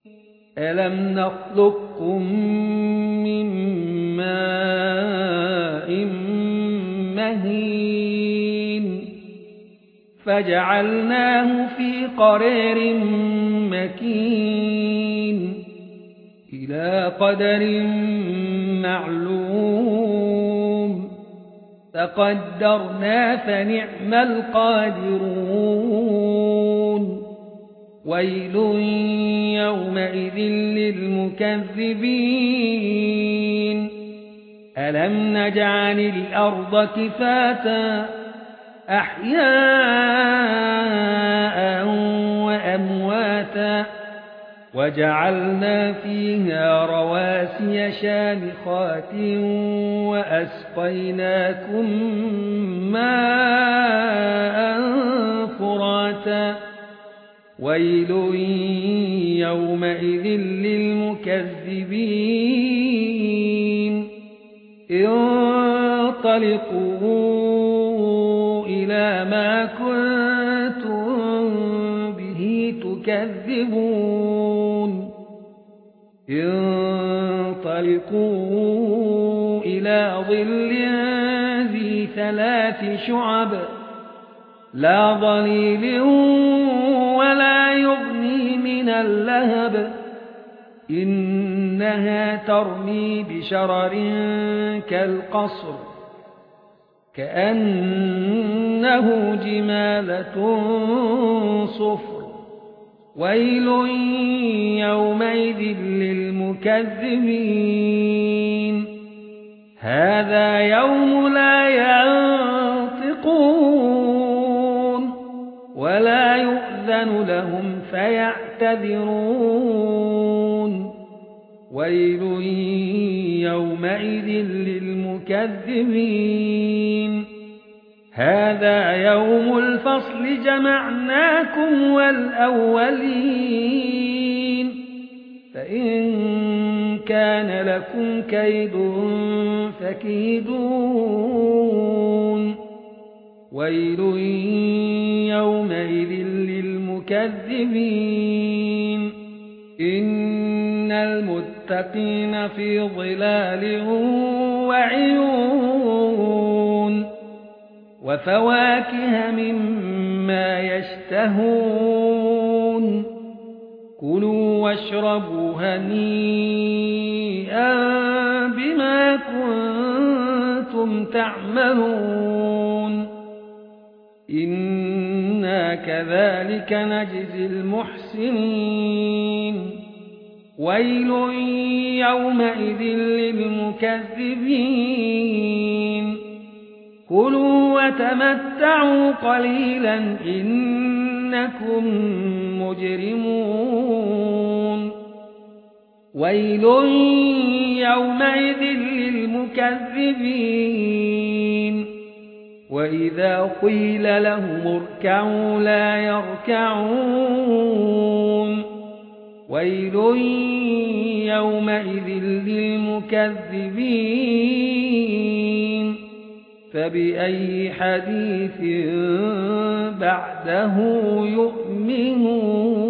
ألم نخلقكم من ماء مهين فجعلناه في قرار مكين إلى قدر معلوم فقدرنا فنعم القادرون ويل يومئذ للمكذبين ألم نجعل الأرض كفاتا أحياء وأمواتا وجعلنا فيها رواسي شامخات وأسقيناكم ماء فراتا ويل يومئذ للمكذبين انطلقوا إلى ما كنتم به تكذبون انطلقوا إلى ظل ذي 3 شعب لا ظليل ولا يغني من اللهب إنها ترمي بشرر كالقصر كأنه جمالة صفر ويل يومئذ للمكذبين هذا يوم لا ينطقون ولا يؤذن لهم فيعتذرون ويل يومئذ للمكذبين هذا يوم الفصل جمعناكم والأولين فإن كان لكم كيد فكيدون ويل يومئذ للمكذبين إن المتقين في ظلال وعيون وفواكه مما يشتهون كلوا واشربوا هنيئا بما كنتم تعملون إنا كذلك نجزي المحسنين ويل يومئذ للمكذبين كلوا وتمتعوا قليلا إنكم مجرمون ويل يومئذ للمكذبين وإذا قيل لهم اركعوا لا يركعون ويل يومئذ للمكذبين فبأي حديث بعده يؤمنون